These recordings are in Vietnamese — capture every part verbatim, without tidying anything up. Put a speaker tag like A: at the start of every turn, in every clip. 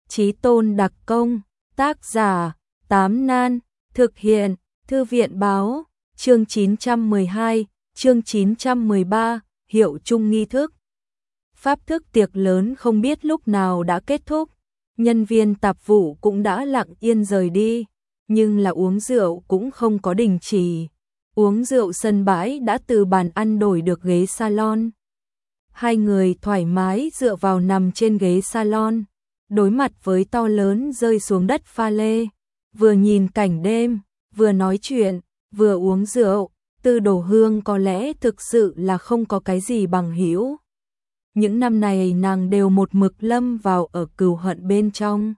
A: Chí tôn đặc công, tác giả, Tám Nan, thực hiện, Thư viện báo, chương chín trăm mười hai, chương chín trăm mười ba, hiệu chung nghi thức. Pháp thức tiệc lớn không biết lúc nào đã kết thúc, nhân viên tạp vụ cũng đã lặng yên rời đi, nhưng là uống rượu cũng không có đình chỉ. Uống rượu sân bãi đã từ bàn ăn đổi được ghế salon. Hai người thoải mái dựa vào nằm trên ghế salon, đối mặt với to lớn rơi xuống đất pha lê, vừa nhìn cảnh đêm, vừa nói chuyện, vừa uống rượu. Tư Đồ Hương có lẽ thực sự là không có cái gì bằng hữu. Những năm này nàng đều một mực lâm vào ở cừu hận bên trong.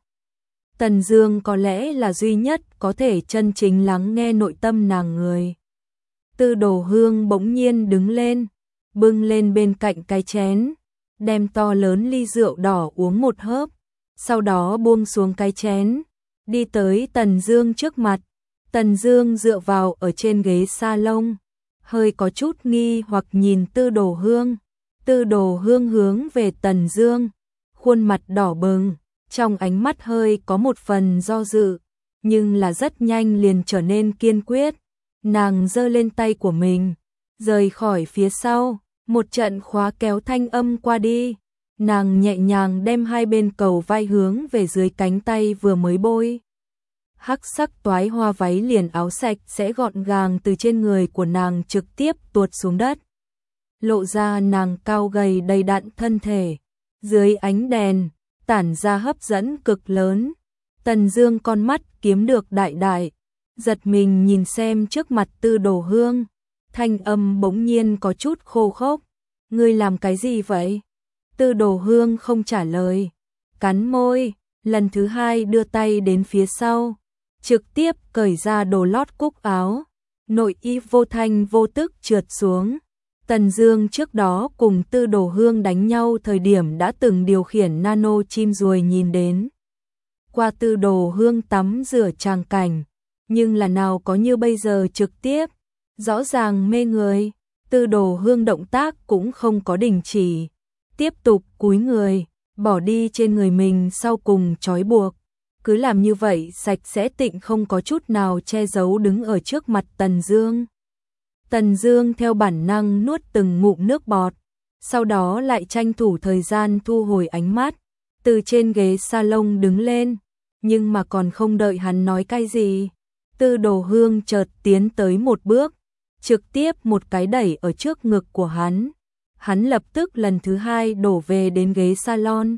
A: Tần Dương có lẽ là duy nhất có thể chân chính lắng nghe nội tâm nàng người. Tư Đồ Hương bỗng nhiên đứng lên, bưng lên bên cạnh cái chén, đem to lớn ly rượu đỏ uống một hớp, sau đó buông xuống cái chén, đi tới Tần Dương trước mặt. Tần Dương dựa vào ở trên ghế salon, hơi có chút nghi hoặc nhìn Tư Đồ Hương. Tư Đồ Hương hướng về Tần Dương, khuôn mặt đỏ bừng, trong ánh mắt hơi có một phần do dự, nhưng là rất nhanh liền trở nên kiên quyết. Nàng giơ lên tay của mình, rời khỏi phía sau, một trận khóa kéo thanh âm qua đi. Nàng nhẹ nhàng đem hai bên cầu vai hướng về dưới cánh tay vừa mới bôi. Hắc sắc toái hoa váy liền áo sạch sẽ gọn gàng từ trên người của nàng trực tiếp tuột xuống đất, lộ ra nàng cao gầy đầy đặn thân thể, dưới ánh đèn tản ra hấp dẫn cực lớn. Tần Dương con mắt kiếm được đại đại, giật mình nhìn xem trước mặt Tư Đồ Hương, thanh âm bỗng nhiên có chút khô khốc. Ngươi làm cái gì vậy? Tư Đồ Hương không trả lời, cắn môi, lần thứ hai đưa tay đến phía sau, trực tiếp cởi ra đồ lót cúc áo, nội y vô thanh vô tức trượt xuống. Tần Dương trước đó cùng Tư Đồ Hương đánh nhau thời điểm đã từng điều khiển nano chim ruồi nhìn đến qua Tư Đồ Hương tắm rửa tràng cảnh, nhưng là nào có như bây giờ trực tiếp, rõ ràng mê người. Tư Đồ Hương động tác cũng không có đình chỉ, tiếp tục cúi người, bỏ đi trên người mình sau cùng trói buộc. Cứ làm như vậy sạch sẽ tịnh không có chút nào che giấu đứng ở trước mặt Tần Dương. Tần Dương theo bản năng nuốt từng ngụm nước bọt, sau đó lại tranh thủ thời gian thu hồi ánh mắt, từ trên ghế salon đứng lên, nhưng mà còn không đợi hắn nói cái gì, Tư Đồ Hương chợt tiến tới một bước, trực tiếp một cái đẩy ở trước ngực của hắn. Hắn lập tức lần thứ hai đổ về đến ghế salon.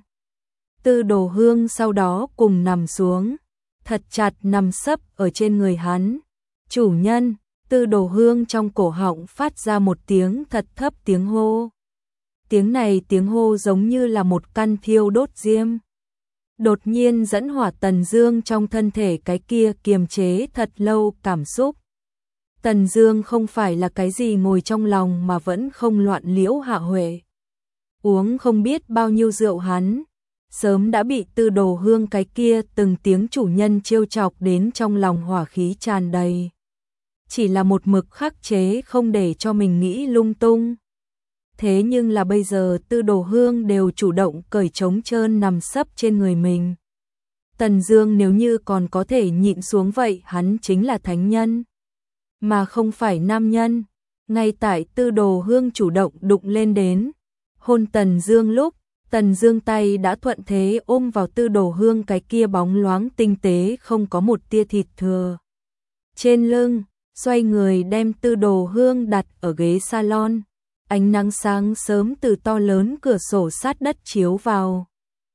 A: Tư Đồ Hương sau đó cùng nằm xuống, thật chặt nằm sấp ở trên người hắn. Chủ nhân. Tư Đồ Hương trong cổ họng phát ra một tiếng thật thấp tiếng hô. Tiếng này tiếng hô giống như là một căn thiêu đốt diêm, đột nhiên dẫn hỏa Tần Dương trong thân thể cái kia kiềm chế thật lâu cảm xúc. Tần Dương không phải là cái gì ngồi trong lòng mà vẫn không loạn liễu hạ huệ. Uống không biết bao nhiêu rượu hắn, sớm đã bị Tư Đồ Hương cái kia từng tiếng chủ nhân trêu chọc đến trong lòng hỏa khí tràn đầy. Chỉ là một mực khắc chế không để cho mình nghĩ lung tung. Thế nhưng là bây giờ Tư Đồ Hương đều chủ động cởi trống trơn nằm sấp trên người mình. Tần Dương nếu như còn có thể nhịn xuống vậy hắn chính là thánh nhân, mà không phải nam nhân. Ngay tại Tư Đồ Hương chủ động đụng lên đến hôn Tần Dương lúc, Tần Dương tay đã thuận thế ôm vào Tư Đồ Hương cái kia bóng loáng tinh tế không có một tia thịt thừa trên lưng, xoay người đem Tư Đồ Hương đặt ở ghế salon. Ánh nắng sáng sớm từ to lớn cửa sổ sát đất chiếu vào,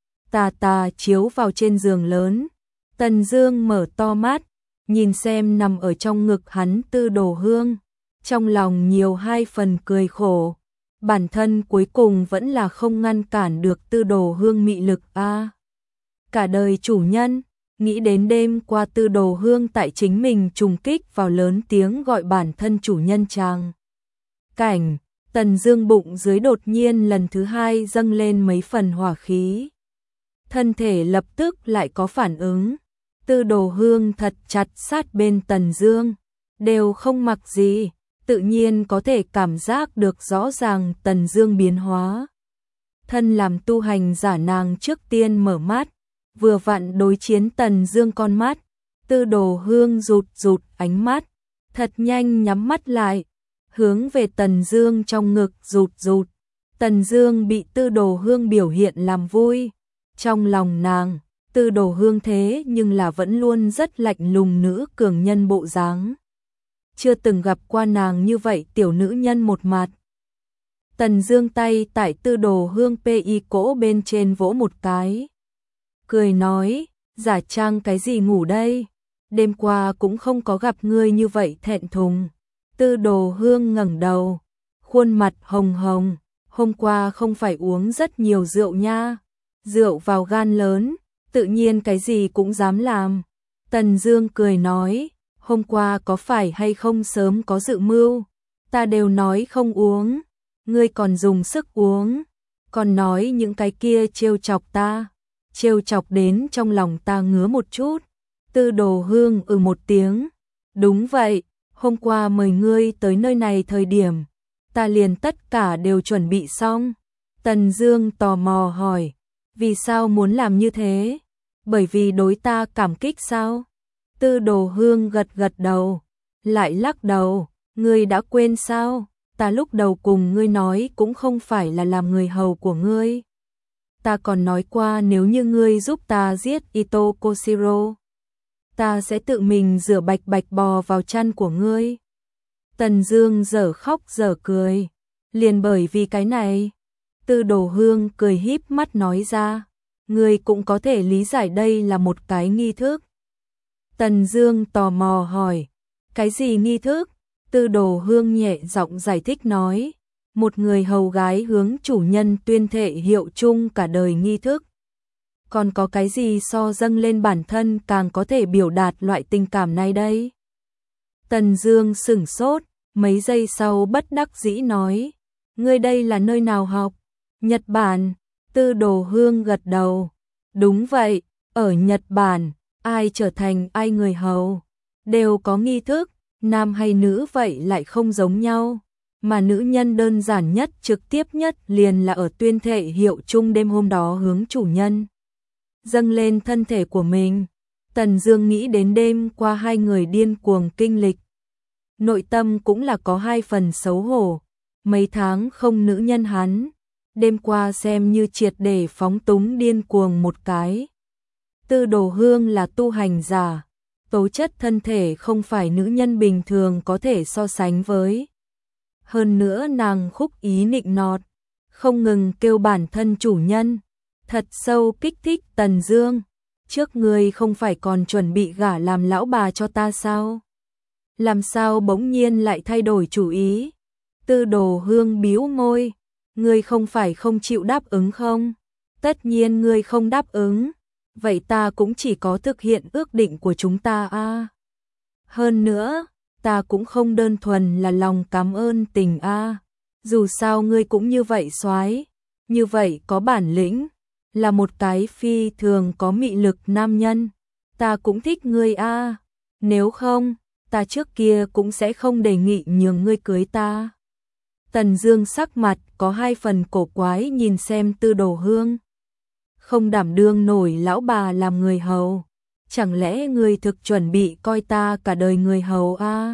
A: tà tà chiếu vào trên giường lớn. Tần Dương mở to mắt, nhìn xem nằm ở trong ngực hắn Tư Đồ Hương, trong lòng nhiều hai phần cười khổ. Bản thân cuối cùng vẫn là không ngăn cản được Tư Đồ Hương mị lực a. À, cả đời chủ nhân. Nghĩ đến đêm qua Tư Đồ Hương tại chính mình trùng kích vào lớn tiếng gọi bản thân chủ nhân chàng cảnh, Tần Dương bụng dưới đột nhiên lần thứ hai dâng lên mấy phần hỏa khí. Thân thể lập tức lại có phản ứng. Tư Đồ Hương thật chặt sát bên Tần Dương, đều không mặc gì, tự nhiên có thể cảm giác được rõ ràng Tần Dương biến hóa. Thân làm tu hành giả nàng trước tiên mở mắt, vừa vặn đối chiến Tần Dương con mắt. Tư Đồ Hương rụt rụt ánh mắt, thật nhanh nhắm mắt lại, hướng về Tần Dương trong ngực rụt rụt. Tần Dương bị Tư Đồ Hương biểu hiện làm vui, trong lòng nàng, Tư Đồ Hương thế nhưng là vẫn luôn rất lạnh lùng nữ cường nhân bộ dáng. Chưa từng gặp qua nàng như vậy tiểu nữ nhân một mặt. Tần Dương tay tại Tư Đồ Hương pi cổ bên trên vỗ một cái, cười nói, giả trang cái gì ngủ đây, đêm qua cũng không có gặp ngươi như vậy thẹn thùng. Tư Đồ Hương ngẩng đầu, khuôn mặt hồng hồng, hôm qua không phải uống rất nhiều rượu nha, rượu vào gan lớn, tự nhiên cái gì cũng dám làm. Tần Dương cười nói, hôm qua có phải hay không sớm có dự mưu, ta đều nói không uống, ngươi còn dùng sức uống, còn nói những cái kia trêu chọc ta, trêu chọc đến trong lòng ta ngứa một chút. Tư Đồ Hương ừ một tiếng, đúng vậy, hôm qua mời ngươi tới nơi này thời điểm, ta liền tất cả đều chuẩn bị xong. Tần Dương tò mò hỏi, vì sao muốn làm như thế? Bởi vì đối ta cảm kích sao? Tư Đồ Hương gật gật đầu, lại lắc đầu, ngươi đã quên sao? Ta lúc đầu cùng ngươi nói cũng không phải là làm người hầu của ngươi. Ta còn nói qua nếu như ngươi giúp ta giết Ito Koshiro, ta sẽ tự mình rửa bạch bạch bò vào chăn của ngươi. Tần Dương dở khóc dở cười, liền bởi vì cái này. Tư Đồ Hương cười híp mắt nói ra, ngươi cũng có thể lý giải đây là một cái nghi thức. Tần Dương tò mò hỏi, cái gì nghi thức? Tư Đồ Hương nhẹ giọng giải thích nói, một người hầu gái hướng chủ nhân tuyên thệ hiệu chung cả đời nghi thức. Còn có cái gì so dâng lên bản thân càng có thể biểu đạt loại tình cảm này đây? Tần Dương sững sốt, mấy giây sau bất đắc dĩ nói, ngươi đây là nơi nào học? Nhật Bản. Tư Đồ Hương gật đầu, đúng vậy, ở Nhật Bản, ai trở thành ai người hầu, đều có nghi thức, nam hay nữ vậy lại không giống nhau, mà nữ nhân đơn giản nhất trực tiếp nhất liền là ở tuyên thệ hiệu chung đêm hôm đó hướng chủ nhân dâng lên thân thể của mình. Tần Dương nghĩ đến đêm qua hai người điên cuồng kinh lịch, nội tâm cũng là có hai phần xấu hổ, mấy tháng không nữ nhân hắn, đêm qua xem như triệt để phóng túng điên cuồng một cái. Tư Đồ Hương là tu hành giả, tố chất thân thể không phải nữ nhân bình thường có thể so sánh với. Hơn nữa nàng khúc ý nịnh nọt, không ngừng kêu bản thân chủ nhân, thật sâu kích thích Tần Dương. Trước ngươi không phải còn chuẩn bị gả làm lão bà cho ta sao? Làm sao bỗng nhiên lại thay đổi chủ ý? Tư Đồ Hương bĩu môi, ngươi không phải không chịu đáp ứng không? Tất nhiên ngươi không đáp ứng, vậy ta cũng chỉ có thực hiện ước định của chúng ta a. À. Hơn nữa, ta cũng không đơn thuần là lòng cảm ơn tình a. À. Dù sao ngươi cũng như vậy soái, như vậy có bản lĩnh, là một cái phi thường có mị lực nam nhân, ta cũng thích ngươi a. À. Nếu không, ta trước kia cũng sẽ không đề nghị nhường ngươi cưới ta. Tần Dương sắc mặt có hai phần cổ quái nhìn xem Tư Đồ Hương. Không đảm đương nổi lão bà làm người hầu, chẳng lẽ ngươi thực chuẩn bị coi ta cả đời người hầu a? À?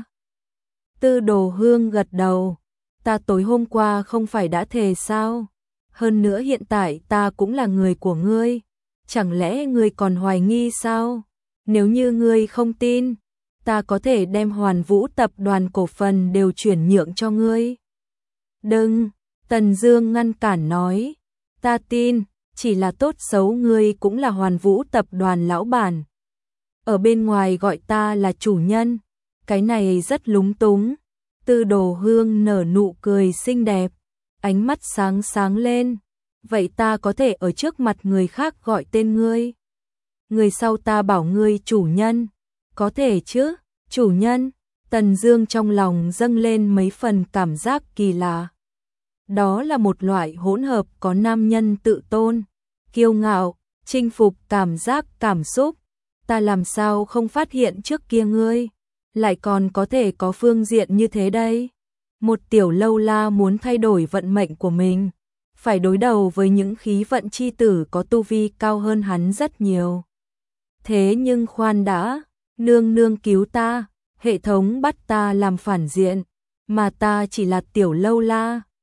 A: Tư Đồ Hương gật đầu, ta tối hôm qua không phải đã thề sao? Hơn nữa hiện tại ta cũng là người của ngươi, chẳng lẽ ngươi còn hoài nghi sao? Nếu như ngươi không tin, ta có thể đem Hoàn Vũ tập đoàn cổ phần đều chuyển nhượng cho ngươi. Đừng, Tần Dương ngăn cản nói, ta tin, chỉ là tốt xấu ngươi cũng là Hoàn Vũ tập đoàn lão bản. Ở bên ngoài gọi ta là chủ nhân, cái này rất lúng túng. Tư Đồ Hương nở nụ cười xinh đẹp, ánh mắt sáng sáng lên, vậy ta có thể ở trước mặt người khác gọi tên ngươi. Người sau ta bảo ngươi chủ nhân, có thể chứ? Chủ nhân. Tần Dương trong lòng dâng lên mấy phần cảm giác kỳ lạ. Đó là một loại hỗn hợp có nam nhân tự tôn, kiêu ngạo, chinh phục cảm giác cảm xúc. Ta làm sao không phát hiện trước kia ngươi lại còn có thể có phương diện như thế đây? Một tiểu lâu la muốn thay đổi vận mệnh của mình, phải đối đầu với những khí vận chi tử có tu vi cao hơn hắn rất nhiều. Thế nhưng khoan đã, nương nương cứu ta, hệ thống bắt ta làm phản diện, mà ta chỉ là tiểu lâu la,